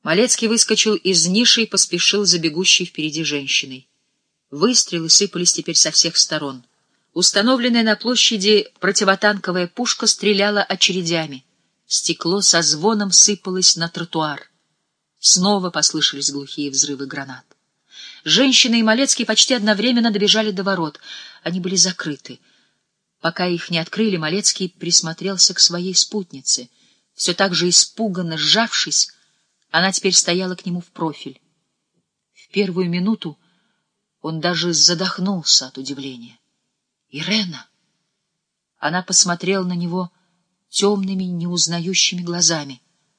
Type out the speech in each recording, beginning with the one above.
Малецкий выскочил из ниши и поспешил за бегущей впереди женщиной. Выстрелы сыпались теперь со всех сторон. Установленная на площади противотанковая пушка стреляла очередями. Стекло со звоном сыпалось на тротуар. Снова послышались глухие взрывы гранат. Женщина и Малецкий почти одновременно добежали до ворот. Они были закрыты. Пока их не открыли, Малецкий присмотрелся к своей спутнице. Все так же испуганно сжавшись, она теперь стояла к нему в профиль. В первую минуту он даже задохнулся от удивления. «Ирена!» Она посмотрела на него темными, неузнающими глазами.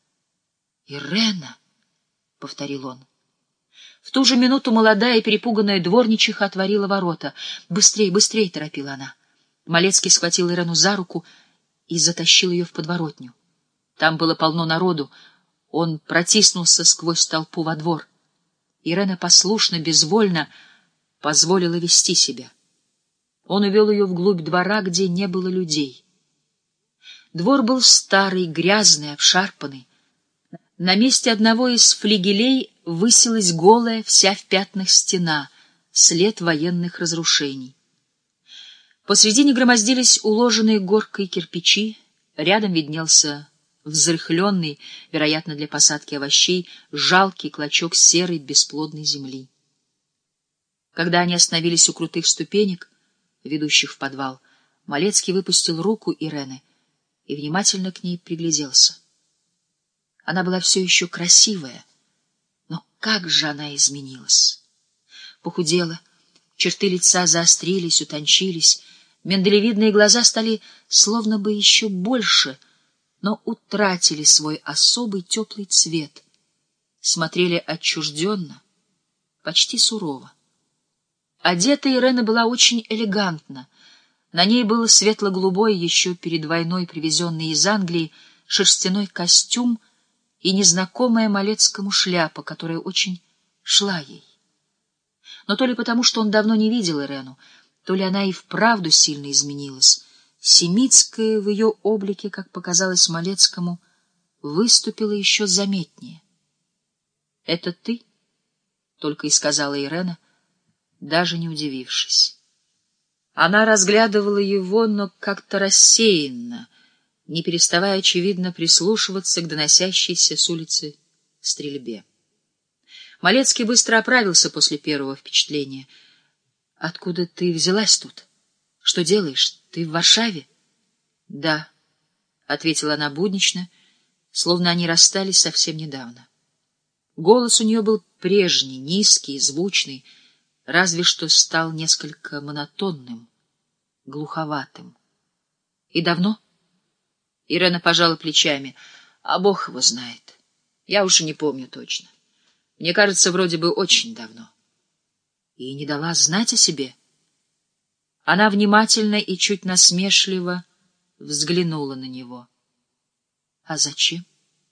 «Ирена!» — повторил он. В ту же минуту молодая перепуганная дворничиха отворила ворота. «Быстрей, быстрей!» — торопила она. Малецкий схватил Ирену за руку и затащил ее в подворотню. Там было полно народу. Он протиснулся сквозь толпу во двор. Ирена послушно, безвольно позволила вести себя. Он увел ее вглубь двора, где не было людей. Двор был старый, грязный, обшарпанный. На месте одного из флигелей высилась голая, вся в пятнах стена, след военных разрушений. Посредине громоздились уложенные горкой кирпичи, рядом виднелся взрыхленный, вероятно, для посадки овощей, жалкий клочок серой бесплодной земли. Когда они остановились у крутых ступенек, ведущих в подвал, Малецкий выпустил руку Ирены и внимательно к ней пригляделся. Она была все еще красивая, но как же она изменилась! Похудела, черты лица заострились, утончились, миндалевидные глаза стали словно бы еще больше, но утратили свой особый теплый цвет, смотрели отчужденно, почти сурово. Одета Ирена была очень элегантно. На ней был светло-голубой, еще перед войной привезенный из Англии, шерстяной костюм и незнакомая Малецкому шляпа, которая очень шла ей. Но то ли потому, что он давно не видел Ирену, то ли она и вправду сильно изменилась. Семитская в ее облике, как показалось Малецкому, выступила еще заметнее. — Это ты? — только и сказала Ирена, даже не удивившись. Она разглядывала его, но как-то рассеянно, не переставая, очевидно, прислушиваться к доносящейся с улицы стрельбе. Малецкий быстро оправился после первого впечатления. — Откуда ты взялась тут? Что делаешь? Ты в Варшаве? — Да, — ответила она буднично, словно они расстались совсем недавно. Голос у нее был прежний, низкий, звучный, разве что стал несколько монотонным, глуховатым. — И давно? Ирена пожала плечами. — А Бог его знает. Я уж и не помню точно. Мне кажется, вроде бы очень давно. — И не дала знать о себе? Она внимательно и чуть насмешливо взглянула на него. — А зачем?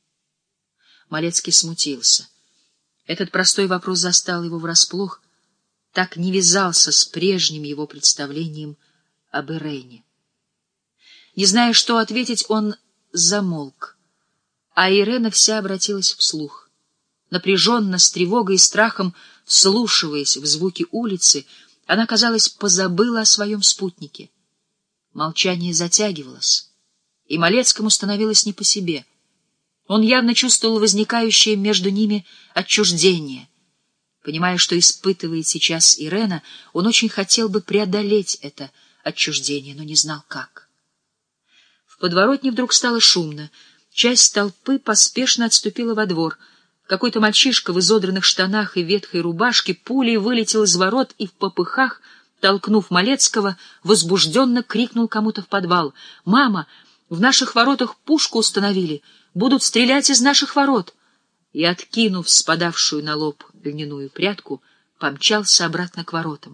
Малецкий смутился. Этот простой вопрос застал его врасплох, так не вязался с прежним его представлением об Ирене. Не зная, что ответить, он замолк, а Ирена вся обратилась вслух. Напряженно, с тревогой и страхом, вслушиваясь в звуки улицы, она, казалось, позабыла о своем спутнике. Молчание затягивалось, и Малецкому становилось не по себе. Он явно чувствовал возникающее между ними отчуждение. Понимая, что испытывает сейчас Ирена, он очень хотел бы преодолеть это отчуждение, но не знал, как. В подворотне вдруг стало шумно. Часть толпы поспешно отступила во двор. Какой-то мальчишка в изодранных штанах и ветхой рубашке пулей вылетел из ворот и в попыхах, толкнув Малецкого, возбужденно крикнул кому-то в подвал: «Мама, в наших воротах пушку установили! Будут стрелять из наших ворот!» И, откинув спадавшую на лоб льняную прядку, помчался обратно к воротам.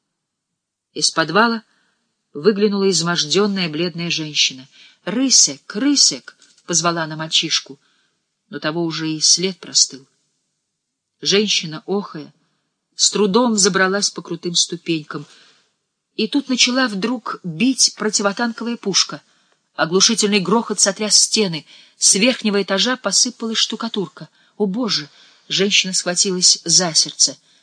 Из подвала выглянула изможденная бледная женщина. «Рысек, Рысек!» — позвала она мальчишку, но того уже и след простыл. Женщина, охая, с трудом взобралась по крутым ступенькам, и тут начала вдруг бить противотанковая пушка. Оглушительный грохот сотряс стены, с верхнего этажа посыпалась штукатурка. «О, Боже!» — женщина схватилась за сердце.